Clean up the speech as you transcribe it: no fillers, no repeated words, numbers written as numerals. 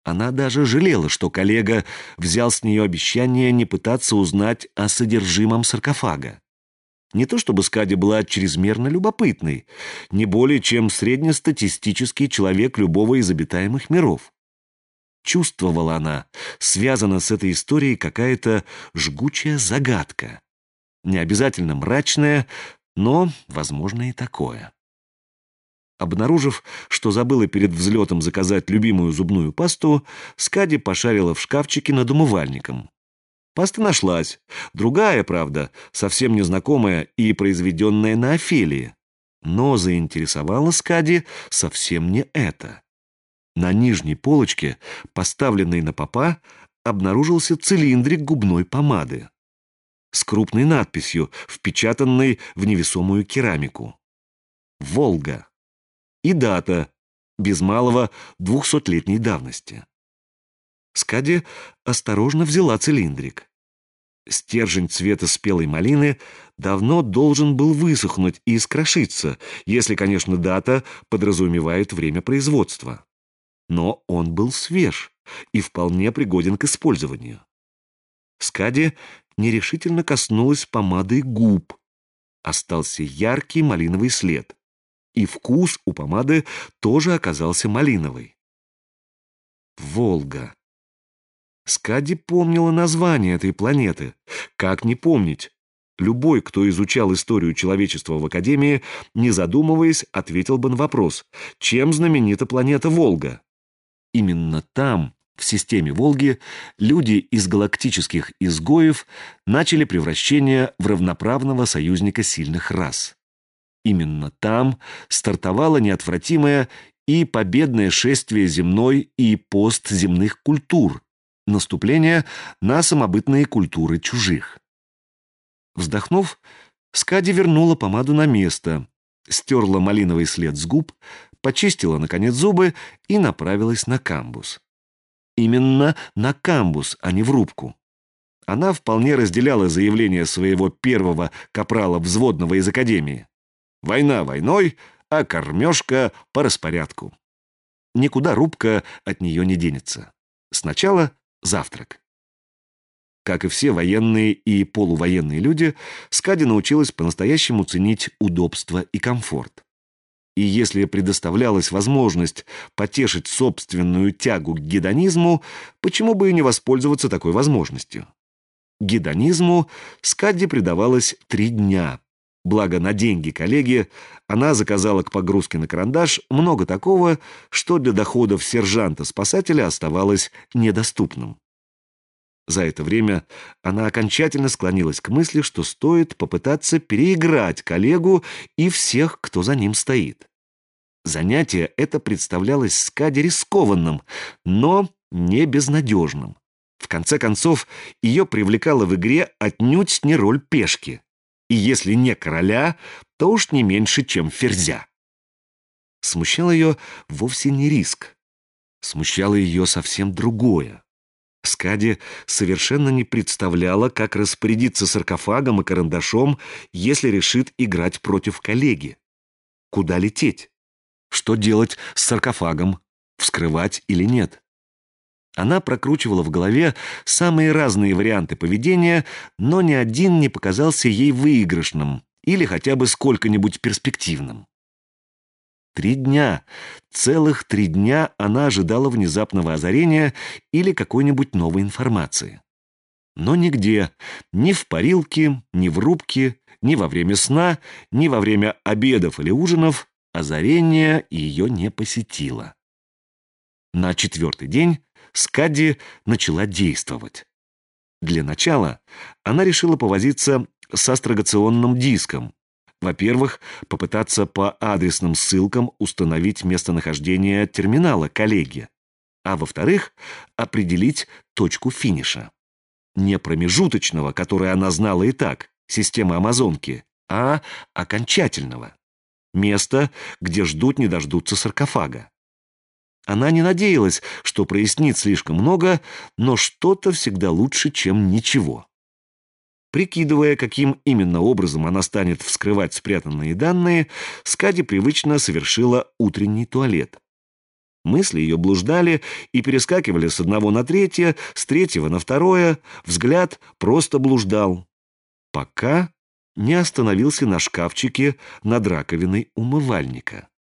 Она даже жалела, что коллега взял с нее обещание не пытаться узнать о содержимом саркофага. Не то чтобы Скади была чрезмерно любопытной, не более чем среднестатистический человек любого из обитаемых миров. Чувствовала она, связана с этой историей какая-то жгучая загадка. Не обязательно мрачная, но, возможно, и такое. Обнаружив, что забыла перед взлетом заказать любимую зубную пасту, Скади пошарила в шкафчике над умывальником. Паста нашлась. Другая, правда, совсем незнакомая и произведенная на Офелии. Но заинтересовала Скади совсем не это. На нижней полочке, поставленной на попа, обнаружился цилиндрик губной помады с крупной надписью, впечатанной в невесомую керамику. «Волга». И дата, без малого 200-летней давности. Скади осторожно взяла цилиндрик. Стержень цвета спелой малины давно должен был высохнуть и искрошиться, если, конечно, дата подразумевает время производства. Но он был свеж и вполне пригоден к использованию. Скади нерешительно коснулась помадой губ. Остался яркий малиновый след. И вкус у помады тоже оказался малиновый. Волга. Скади помнила название этой планеты. Как не помнить? Любой, кто изучал историю человечества в Академии, не задумываясь, ответил бы на вопрос: чем знаменита планета Волга? Именно там, в системе Волги, люди из галактических изгоев начали превращение в равноправного союзника сильных рас. Именно там стартовало неотвратимое и победное шествие земной и постземных культур, наступление на самобытные культуры чужих. Вздохнув, Скади вернула помаду на место, стерла малиновый след с губ, почистила, наконец, зубы и направилась на камбус. Именно на камбус, а не в рубку. Она вполне разделяла заявление своего первого капрала взводного из Академии. Война войной, а кормежка по распорядку. Никуда рубка от нее не денется. Сначала завтрак. Как и все военные и полувоенные люди, Скади научилась по-настоящему ценить удобство и комфорт. И если предоставлялась возможность потешить собственную тягу к гедонизму, почему бы и не воспользоваться такой возможностью? Гедонизму Скади предавалась 3 дня. Благо, на деньги коллеги она заказала к погрузке на карандаш много такого, что для доходов сержанта-спасателя оставалось недоступным. За это время она окончательно склонилась к мысли, что стоит попытаться переиграть коллегу и всех, кто за ним стоит. Занятие это представлялось Скади рискованным, но не безнадежным. В конце концов, ее привлекала в игре отнюдь не роль пешки. И если не короля, то уж не меньше, чем ферзя. Смущал ее вовсе не риск. Смущало ее совсем другое. Скади совершенно не представляла, как распорядиться саркофагом и карандашом, если решит играть против коллеги. Куда лететь? Что делать с саркофагом? Вскрывать или нет? Она прокручивала в голове самые разные варианты поведения, но ни один не показался ей выигрышным или хотя бы сколько-нибудь перспективным. 3 дня, целых 3 дня она ожидала внезапного озарения или какой-нибудь новой информации. Но нигде, ни в парилке, ни в рубке, ни во время сна, ни во время обедов или ужинов озарение ее не посетило. На 4-й день Скади начала действовать. Для начала она решила повозиться с астрогационным диском. Во-первых, попытаться по адресным ссылкам установить местонахождение терминала коллеги. А во-вторых, определить точку финиша. Не промежуточного, который она знала и так, системы Амазонки, а окончательного. Место, где ждут не дождутся саркофага. Она не надеялась, что прояснит слишком много, но что-то всегда лучше, чем ничего. Прикидывая, каким именно образом она станет вскрывать спрятанные данные, Скади привычно совершила утренний туалет. Мысли ее блуждали и перескакивали с одного на третье, с третьего на второе, взгляд просто блуждал, пока не остановился на шкафчике над раковиной умывальника.